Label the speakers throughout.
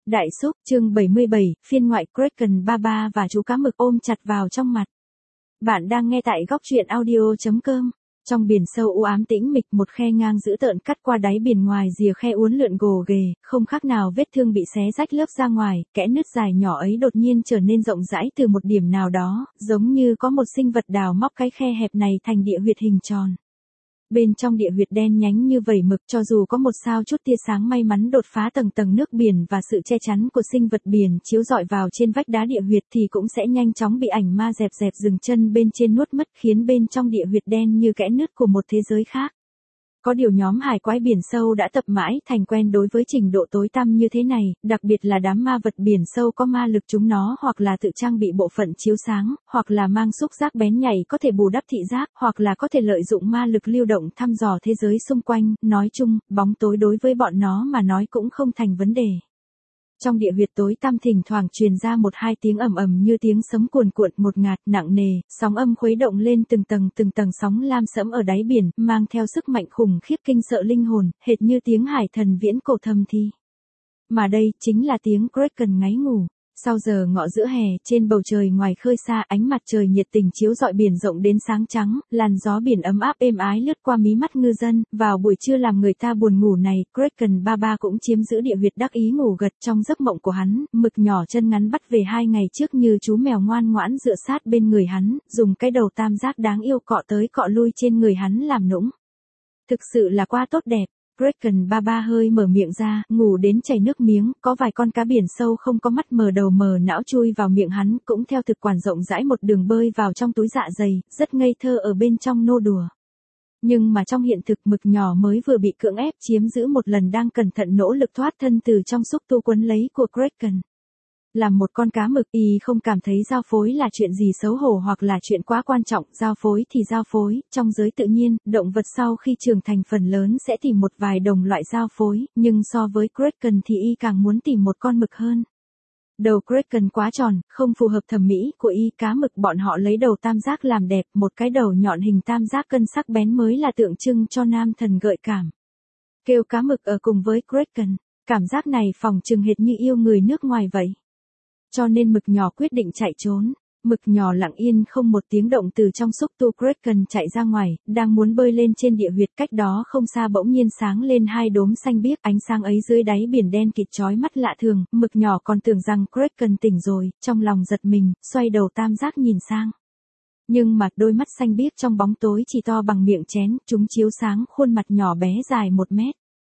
Speaker 1: Đại xúc, chương 77, phiên ngoại Kraken Baba và chú cá mực ôm chặt vào trong mặt. Bạn đang nghe tại góc truyện audio.com. Trong biển sâu u ám tĩnh mịch, một khe ngang dữ tợn cắt qua đáy biển, ngoài rìa khe uốn lượn gồ ghề, không khác nào vết thương bị xé rách lớp ra ngoài, kẽ nứt dài nhỏ ấy đột nhiên trở nên rộng rãi từ một điểm nào đó, giống như có một sinh vật đào móc cái khe hẹp này thành địa huyệt hình tròn. Bên trong địa huyệt đen nhánh như vẩy mực, cho dù có một sao chút tia sáng may mắn đột phá tầng tầng nước biển và sự che chắn của sinh vật biển chiếu rọi vào trên vách đá địa huyệt thì cũng sẽ nhanh chóng bị ảnh ma dẹp dẹp dừng chân bên trên nuốt mất, khiến bên trong địa huyệt đen như kẽ nứt của một thế giới khác. Có điều nhóm hải quái biển sâu đã tập mãi thành quen đối với trình độ tối tăm như thế này, đặc biệt là đám ma vật biển sâu có ma lực, chúng nó hoặc là tự trang bị bộ phận chiếu sáng, hoặc là mang xúc giác bén nhạy có thể bù đắp thị giác, hoặc là có thể lợi dụng ma lực lưu động thăm dò thế giới xung quanh. Nói chung, bóng tối đối với bọn nó mà nói cũng không thành vấn đề. Trong địa huyệt tối tăm thỉnh thoảng truyền ra một hai tiếng ầm ầm như tiếng sấm cuồn cuộn ngột ngạt nặng nề, sóng âm khuấy động lên từng tầng sóng lam sẫm ở đáy biển, mang theo sức mạnh khủng khiếp kinh sợ linh hồn, hệt như tiếng hải thần viễn cổ thầm thì. Mà đây chính là tiếng Kraken ngáy ngủ. Sau giờ ngọ giữa hè, trên bầu trời ngoài khơi xa, ánh mặt trời nhiệt tình chiếu rọi biển rộng đến sáng trắng, làn gió biển ấm áp êm ái lướt qua mí mắt ngư dân. Vào buổi trưa làm người ta buồn ngủ này, Kraken Baba cũng chiếm giữ địa huyệt đắc ý ngủ gật. Trong giấc mộng của hắn, mực nhỏ chân ngắn bắt về 2 ngày trước như chú mèo ngoan ngoãn dựa sát bên người hắn, dùng cái đầu tam giác đáng yêu cọ tới cọ lui trên người hắn làm nũng. Thực sự là quá tốt đẹp. Kraken Baba hơi mở miệng ra, ngủ đến chảy nước miếng, có vài con cá biển sâu không có mắt mờ đầu mờ não chui vào miệng hắn, cũng theo thực quản rộng rãi một đường bơi vào trong túi dạ dày, rất ngây thơ ở bên trong nô đùa. Nhưng mà trong hiện thực, mực nhỏ mới vừa bị cưỡng ép chiếm giữ một lần đang cẩn thận nỗ lực thoát thân từ trong xúc tu quấn lấy của Kraken. Làm một con cá mực, y không cảm thấy giao phối là chuyện gì xấu hổ hoặc là chuyện quá quan trọng. Giao phối thì giao phối, trong giới tự nhiên, động vật sau khi trưởng thành phần lớn sẽ tìm một vài đồng loại giao phối, nhưng so với Kraken thì y càng muốn tìm một con mực hơn. Đầu Kraken quá tròn, không phù hợp thẩm mỹ của y. Cá mực bọn họ lấy đầu tam giác làm đẹp, một cái đầu nhọn hình tam giác cân sắc bén mới là tượng trưng cho nam thần gợi cảm. Kêu cá mực ở cùng với Kraken, cảm giác này phỏng chừng hệt như yêu người nước ngoài vậy. Cho nên mực nhỏ quyết định chạy trốn. Mực nhỏ lặng yên không một tiếng động từ trong xúc tu Kraken chạy ra ngoài, đang muốn bơi lên trên địa huyệt. Cách đó không xa bỗng nhiên sáng lên hai đốm xanh biếc, ánh sáng ấy dưới đáy biển đen kịt chói mắt lạ thường. Mực nhỏ còn tưởng rằng Kraken tỉnh rồi, trong lòng giật mình, xoay đầu tam giác nhìn sang. Nhưng mà đôi mắt xanh biếc trong bóng tối chỉ to bằng miệng chén, chúng chiếu sáng khuôn mặt nhỏ bé dài 1 mét.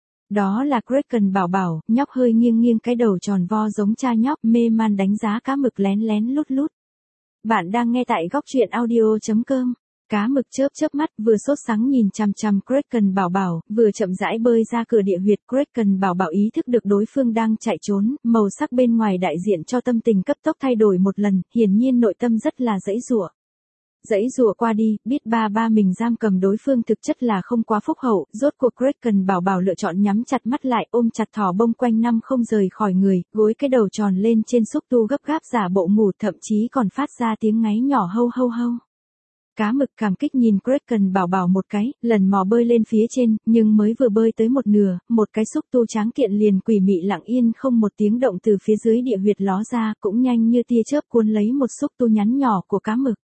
Speaker 1: Đó là Kraken bảo bảo, nhóc hơi nghiêng cái đầu tròn vo giống cha nhóc, mê man đánh giá cá mực lén lén lút lút. Bạn đang nghe tại góc truyện audio.com. Cá mực chớp mắt, vừa sốt sắng nhìn chằm chằm Kraken bảo bảo, vừa chậm rãi bơi ra cửa địa huyệt. Kraken bảo bảo ý thức được đối phương đang chạy trốn, màu sắc bên ngoài đại diện cho tâm tình cấp tốc thay đổi một lần, hiển nhiên nội tâm rất là giãy giụa. Dãy rùa qua đi, biết ba mình giam cầm đối phương thực chất là không quá phúc hậu, rốt cuộc Kraken bảo bảo lựa chọn nhắm chặt mắt lại, ôm chặt thỏ bông quanh năm không rời khỏi người, gối cái đầu tròn lên trên xúc tu gấp gáp giả bộ ngủ, thậm chí còn phát ra tiếng ngáy nhỏ hâu hâu hâu. Cá mực cảm kích nhìn Kraken bảo bảo một cái, lần mò bơi lên phía trên, nhưng mới vừa bơi tới một nửa, một cái xúc tu tráng kiện liền quỷ mị lặng yên không một tiếng động từ phía dưới địa huyệt ló ra, cũng nhanh như tia chớp cuốn lấy một xúc tu nhắn nhỏ của cá mực.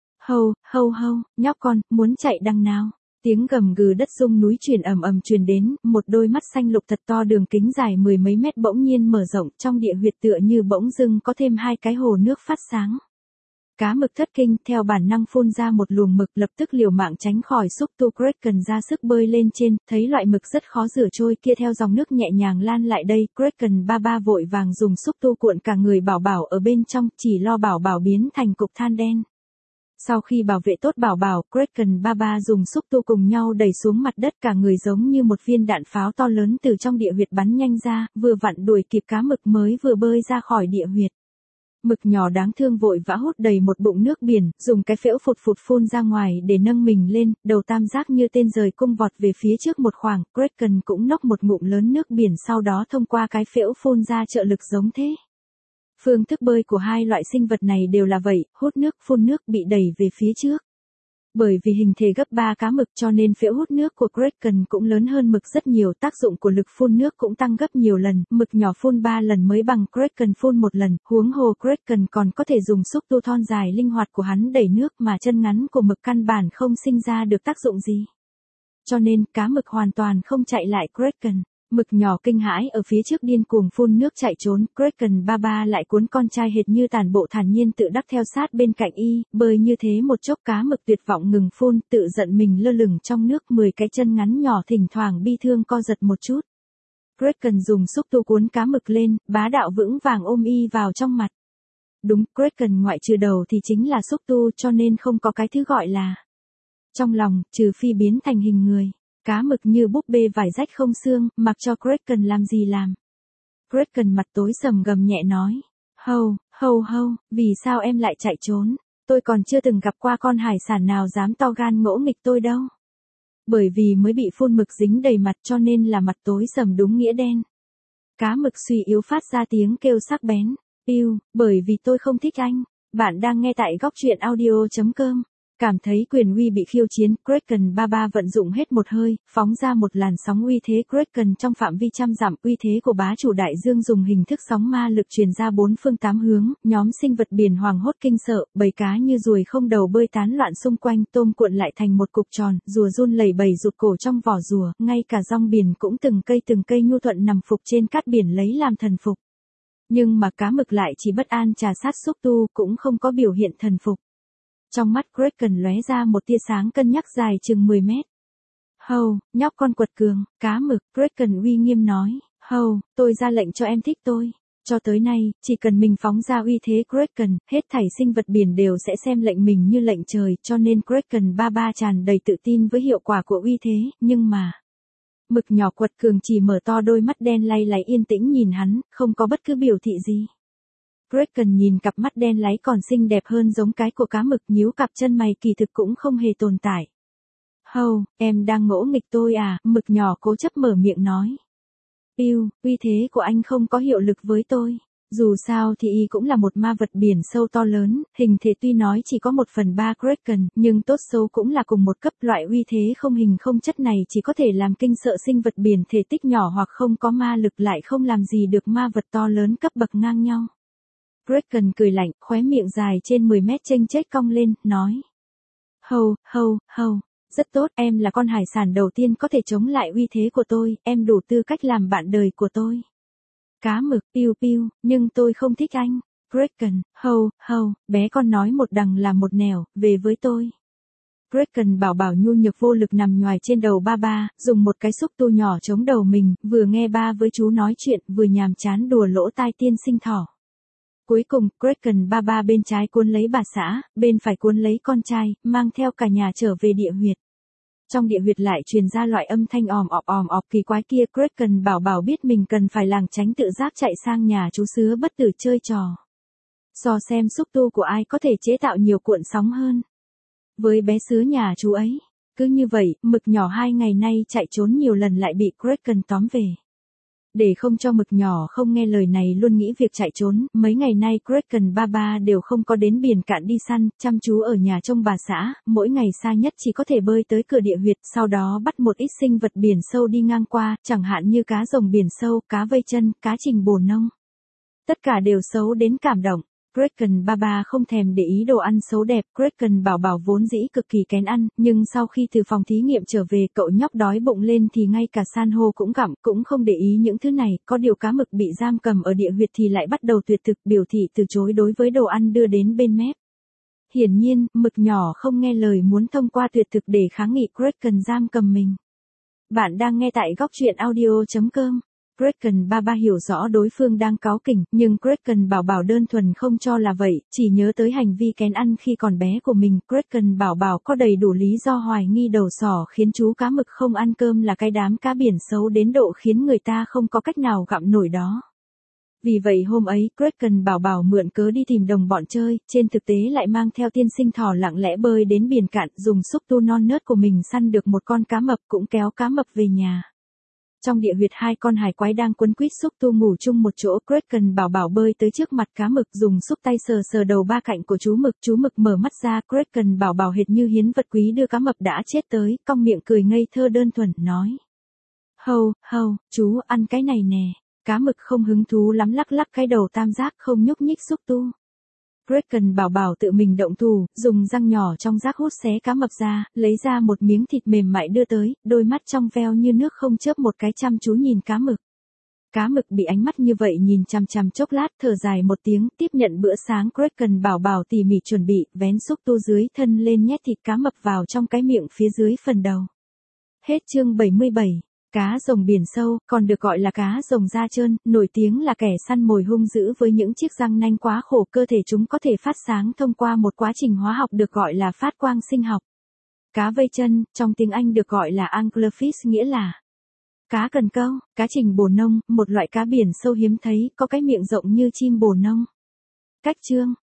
Speaker 1: Hâu, nhóc con, muốn chạy đằng nào? Tiếng gầm gừ đất rung núi truyền ầm truyền đến, một đôi mắt xanh lục thật to đường kính dài 10 mấy mét bỗng nhiên mở rộng, trong địa huyệt tựa như bỗng dưng có thêm 2 cái hồ nước phát sáng. Cá mực thất kinh, theo bản năng phun ra một luồng mực, lập tức liều mạng tránh khỏi xúc tu Kraken ra sức bơi lên trên, thấy loại mực rất khó rửa trôi kia theo dòng nước nhẹ nhàng lan lại đây, Kraken Baba vội vàng dùng xúc tu cuộn cả người bảo bảo ở bên trong, chỉ lo bảo bảo biến thành cục than đen. Sau khi bảo vệ tốt bảo bảo, Kraken Baba dùng xúc tu cùng nhau đẩy xuống mặt đất, cả người giống như một viên đạn pháo to lớn từ trong địa huyệt bắn nhanh ra, vừa vặn đuổi kịp cá mực mới vừa bơi ra khỏi địa huyệt. Mực nhỏ đáng thương vội vã hút đầy một bụng nước biển, dùng cái phễu phụt phun ra ngoài để nâng mình lên, đầu tam giác như tên rời cung vọt về phía trước một khoảng, Kraken cũng nốc một ngụm lớn nước biển, sau đó thông qua cái phễu phun ra trợ lực giống thế. Phương thức bơi của hai loại sinh vật này đều là vậy, hút nước phun nước, bị đẩy về phía trước. Bởi vì hình thể gấp 3 cá mực cho nên phễu hút nước của Kraken cũng lớn hơn mực rất nhiều, tác dụng của lực phun nước cũng tăng gấp nhiều lần, mực nhỏ phun 3 lần mới bằng Kraken phun 1 lần, huống hồ Kraken còn có thể dùng xúc tu thon dài linh hoạt của hắn đẩy nước mà chân ngắn của mực căn bản không sinh ra được tác dụng gì. Cho nên cá mực hoàn toàn không chạy lại Kraken. Mực nhỏ kinh hãi ở phía trước điên cuồng phun nước chạy trốn, Kraken ba lại cuốn con trai hệt như tản bộ thản nhiên tự đắc theo sát bên cạnh y, bơi như thế một chốc cá mực tuyệt vọng ngừng phun, tự giận mình lơ lửng trong nước, 10 cái chân ngắn nhỏ thỉnh thoảng bi thương co giật một chút. Kraken dùng xúc tu cuốn cá mực lên, bá đạo vững vàng ôm y vào trong mặt. Đúng, Kraken ngoại trừ đầu thì chính là xúc tu, cho nên không có cái thứ gọi là trong lòng, trừ phi biến thành hình người. Cá mực như búp bê vải rách không xương, mặc cho Kraken làm gì làm. Kraken mặt tối sầm gầm nhẹ nói. Hâu, vì sao em lại chạy trốn? Tôi còn chưa từng gặp qua con hải sản nào dám to gan ngỗ nghịch tôi đâu. Bởi vì mới bị phun mực dính đầy mặt cho nên là mặt tối sầm đúng nghĩa đen. Cá mực suy yếu phát ra tiếng kêu sắc bén. Bởi vì tôi không thích anh. Bạn đang nghe tại góc truyện audio.com. Cảm thấy quyền uy bị khiêu chiến, Kraken ba vận dụng hết một hơi, phóng ra một làn sóng uy thế Kraken trong phạm vi trăm dặm, uy thế của bá chủ đại dương dùng hình thức sóng ma lực truyền ra bốn phương tám hướng, nhóm sinh vật biển hoàng hốt kinh sợ, bầy cá như ruồi không đầu bơi tán loạn xung quanh, tôm cuộn lại thành một cục tròn, rùa run lẩy bẩy rụt cổ trong vỏ rùa, ngay cả rong biển cũng từng cây nhu thuận nằm phục trên cát biển lấy làm thần phục. Nhưng mà cá mực lại chỉ bất an trà sát xúc tu, cũng không có biểu hiện thần phục. Trong mắt Kraken lóe ra một tia sáng cân nhắc dài chừng 10 mét. Nhóc con quật cường, cá mực, Kraken uy nghiêm nói. Tôi ra lệnh cho em thích tôi. Cho tới nay, chỉ cần mình phóng ra uy thế Kraken, hết thảy sinh vật biển đều sẽ xem lệnh mình như lệnh trời, cho nên Kraken ba tràn đầy tự tin với hiệu quả của uy thế, nhưng mà mực nhỏ quật cường chỉ mở to đôi mắt đen lay láy yên tĩnh nhìn hắn, không có bất cứ biểu thị gì. Kraken nhìn cặp mắt đen láy còn xinh đẹp hơn giống cái của cá mực, nhíu cặp chân mày kỳ thực cũng không hề tồn tại. Em đang ngỗ nghịch tôi à, mực nhỏ cố chấp mở miệng nói. Uy thế của anh không có hiệu lực với tôi. Dù sao thì y cũng là một ma vật biển sâu to lớn, hình thể tuy nói chỉ có 1/3 Kraken, nhưng tốt xấu cũng là cùng một cấp, loại uy thế không hình không chất này chỉ có thể làm kinh sợ sinh vật biển thể tích nhỏ hoặc không có ma lực, lại không làm gì được ma vật to lớn cấp bậc ngang nhau. Kraken cười lạnh, khóe miệng dài trên 10 mét chênh chếch cong lên, nói. Rất tốt, em là con hải sản đầu tiên có thể chống lại uy thế của tôi, em đủ tư cách làm bạn đời của tôi. Cá mực, nhưng tôi không thích anh. Kraken, bé con nói một đằng là một nẻo, về với tôi. Kraken bảo nhu nhược vô lực nằm nhoài trên đầu ba, dùng một cái xúc tu nhỏ chống đầu mình, vừa nghe ba với chú nói chuyện, vừa nhàm chán đùa lỗ tai tiên sinh thỏ. Cuối cùng, Kraken ba bên trái cuốn lấy bà xã, bên phải cuốn lấy con trai, mang theo cả nhà trở về địa huyệt. Trong địa huyệt lại truyền ra loại âm thanh òm ọp kỳ quái kia, Kraken bảo biết mình cần phải lảng tránh tự giác chạy sang nhà chú sứa bất tử chơi trò. So xem xúc tu của ai có thể chế tạo nhiều cuộn sóng hơn. Với bé sứa nhà chú ấy. Cứ như vậy, mực nhỏ 2 ngày nay chạy trốn nhiều lần lại bị Kraken tóm về. Để không cho mực nhỏ không nghe lời này luôn nghĩ việc chạy trốn, mấy ngày nay Kraken ba đều không có đến biển cạn đi săn, chăm chú ở nhà trông bà xã, mỗi ngày xa nhất chỉ có thể bơi tới cửa địa huyệt, sau đó bắt một ít sinh vật biển sâu đi ngang qua, chẳng hạn như cá rồng biển sâu, cá vây chân, cá trình bồ nông. Tất cả đều xấu đến cảm động. Kraken ba không thèm để ý đồ ăn xấu đẹp, Kraken bảo vốn dĩ cực kỳ kén ăn, nhưng sau khi từ phòng thí nghiệm trở về cậu nhóc đói bụng lên thì ngay cả san hô cũng gặm, cũng không để ý những thứ này, có điều cá mực bị giam cầm ở địa huyệt thì lại bắt đầu tuyệt thực, biểu thị từ chối đối với đồ ăn đưa đến bên mép. Hiển nhiên, mực nhỏ không nghe lời muốn thông qua tuyệt thực để kháng nghị Kraken giam cầm mình. Bạn đang nghe tại góc truyện audio.com. Kraken ba hiểu rõ đối phương đang cáu kỉnh, nhưng Kraken bảo đơn thuần không cho là vậy, chỉ nhớ tới hành vi kén ăn khi còn bé của mình. Kraken bảo có đầy đủ lý do hoài nghi đầu sỏ khiến chú cá mực không ăn cơm là cái đám cá biển xấu đến độ khiến người ta không có cách nào gặm nổi đó. Vì vậy hôm ấy, Kraken bảo mượn cớ đi tìm đồng bọn chơi, trên thực tế lại mang theo tiên sinh thỏ lặng lẽ bơi đến biển cạn, dùng xúc tu non nớt của mình săn được một con cá mập, cũng kéo cá mập về nhà. Trong địa huyệt hai con hải quái đang quấn quýt xúc tu ngủ chung một chỗ, Kraken bảo bảo bơi tới trước mặt cá mực dùng xúc tay sờ sờ đầu ba cạnh của chú mực mở mắt ra, Kraken bảo bảo hệt như hiến vật quý đưa cá mập đã chết tới, cong miệng cười ngây thơ đơn thuần, nói. Hầu, chú ăn cái này nè, cá mực không hứng thú lắm lắc lắc cái đầu tam giác không nhúc nhích xúc tu. Kraken bảo bảo tự mình động thủ, dùng răng nhỏ trong rác hút xé cá mập ra, lấy ra một miếng thịt mềm mại đưa tới, đôi mắt trong veo như nước không chớp một cái chăm chú nhìn cá mực. Cá mực bị ánh mắt như vậy nhìn chằm chằm chốc lát, thở dài một tiếng, tiếp nhận bữa sáng. Kraken bảo bảo tỉ mỉ chuẩn bị, vén xúc tu dưới thân lên nhét thịt cá mập vào trong cái miệng phía dưới phần đầu. Hết chương 77. Cá rồng biển sâu, còn được gọi là cá rồng da trơn, nổi tiếng là kẻ săn mồi hung dữ với những chiếc răng nanh quá khổ, cơ thể chúng có thể phát sáng thông qua một quá trình hóa học được gọi là phát quang sinh học. Cá vây chân, trong tiếng Anh được gọi là anglerfish, nghĩa là cá cần câu. Cá trình bồ nông, một loại cá biển sâu hiếm thấy, có cái miệng rộng như chim bồ nông. Cách chương